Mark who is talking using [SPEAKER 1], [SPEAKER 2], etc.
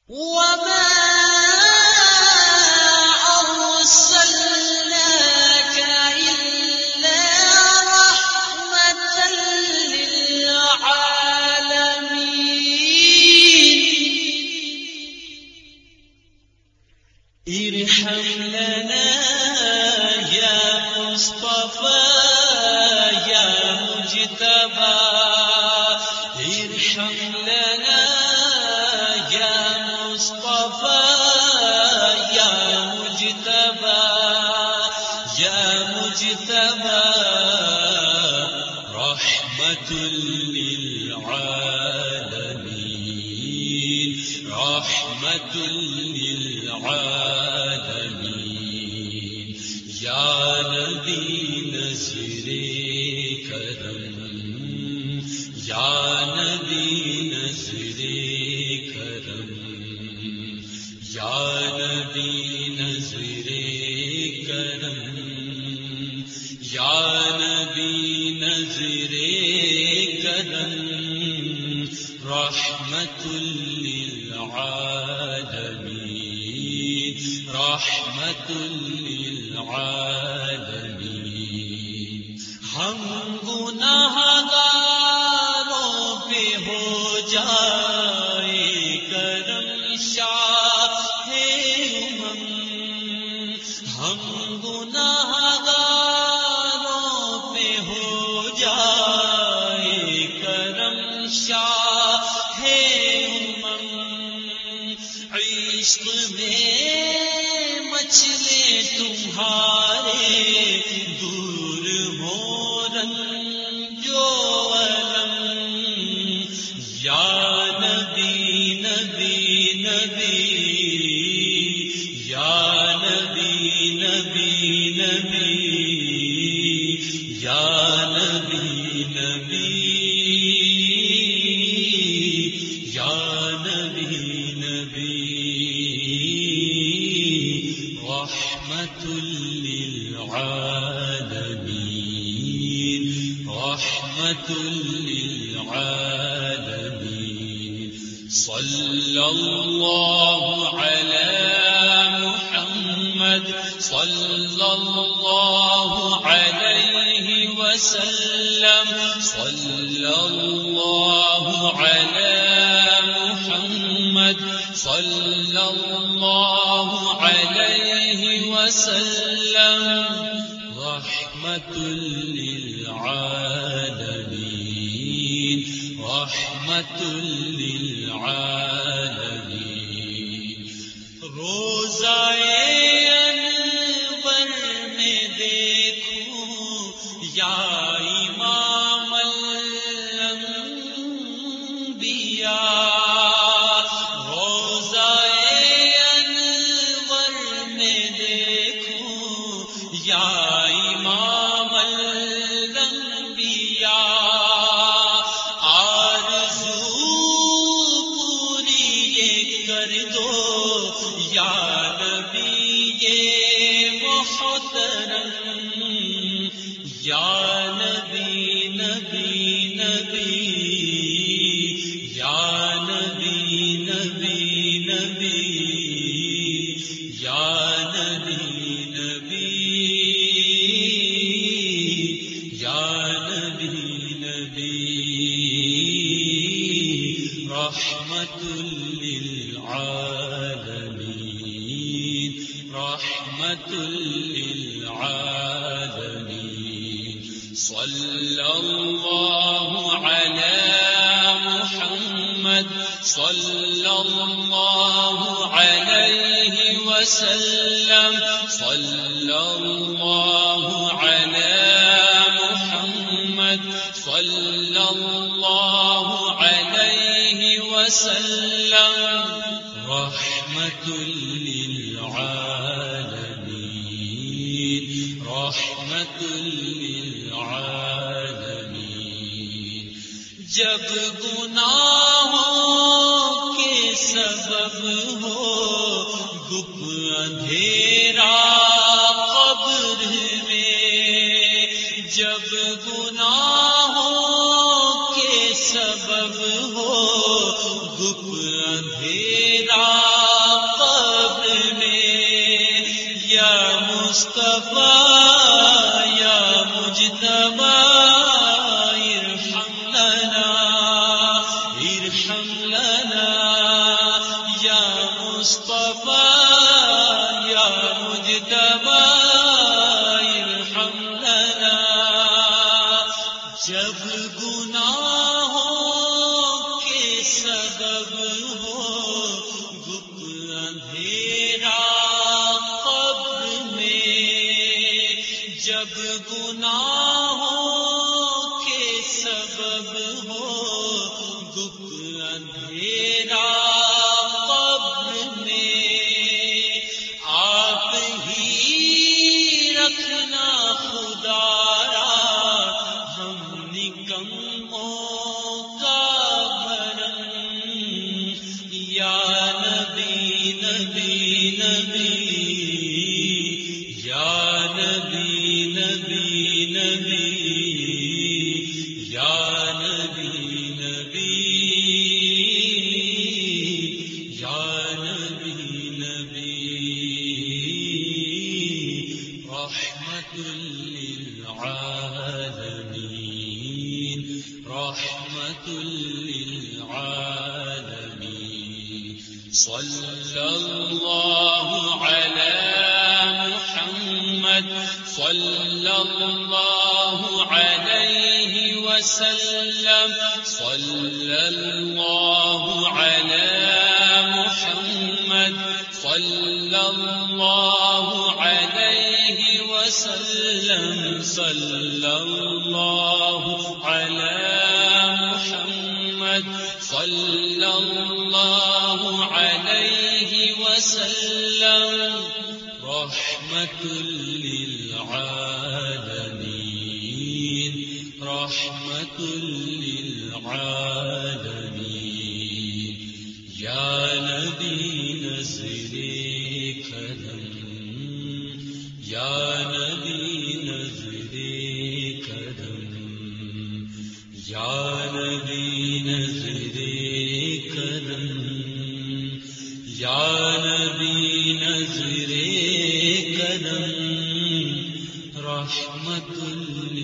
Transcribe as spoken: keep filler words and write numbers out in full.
[SPEAKER 1] وما أرسلناك إلا رحمة للعالمين. ارحم لنا يا مصطفى يا مجتبى، ارحم لنا يا مصطفى يا مجتبى يا مجتبى، رحمة للعالمين رحمة للعالمين. یا نبی نظر کرم یا نبی نظر کرم یا نبی نظر کرم یا نبی نظر کرم، رحمت للعالمین رحمت للعالمین. ہم گناہگاروں پہ ہو جائے کرم شاہ امم، ہم گناہگاروں پہ ہو جائے کرم شاہ امم. عشق میں مچھلے تمہارے دور ہو رنجو علم. یا نبی نبی نبی یا نبی نبی نبی یا نبی نبی یا نبی نبی، رحمت للعالمین رحمت للعالمین. صلی اللہ علی محمد صلی اللہ علیہ وسلم صلی اللہ علی محمد صلی اللہ علیہ وسلم، رحمت للعالمین رحمت للعالمین. روزہ انور میں دیکھوں یا امام الانبیاء، روزہ انور میں دیکھوں یا امام الانبیاء، آرزو پوری یہ کر دو یا نبی محترم. یا نبی نبی نبی یا نبی نبی نبی یا نبی نبی یا نبی نبی، رحمت للعالمین رحمت للعالمین. صلی اللہ علی محمد صلی اللہ علیہ وسلم صلی اللہ علی محمد صلی اللہ علیہ وسلم، رحمت للعالمین رحمت للعالمین. جب گناہوں کے سبب ہو گپ اندھیرا قبر میں، جب گناہوں کے سبب ہو گپ اندھیرا اندھیرا قبر میں، یا مصطفیٰ یا مجتبی ارحم لنا ارحم لنا، یا مصطفیٰ یا مجتبی ارحم لنا۔ جب گناہوں کے سبب ہو گپ اندھیرا قبر میں، جب گناہوں کے سبب ہو گپ اندھیرا قبر میں، آپ ہی رکھنا خدایا ہم نکموں کا بھرم، یا نبی نبی نبی، یا نبی نبی نبی، یا نبی نبی، یا نبی نبی، رحمت للعالمین، رحمت للعالمین، صلی اللہ علی محمد، صلی اللہ علیہ وسلم، صلی اللہ علی محمد، صلی اللہ علیہ وسلم، صلی اللہ علی محمد، صلی اللہ علیہ وسلم، رحمت للعالمین، رحمت للعالمین، یا نبی نظر کرم، یا نبی نظر کرم، یا نبی نظر کرم، یا نبی نظر کرم، رحمت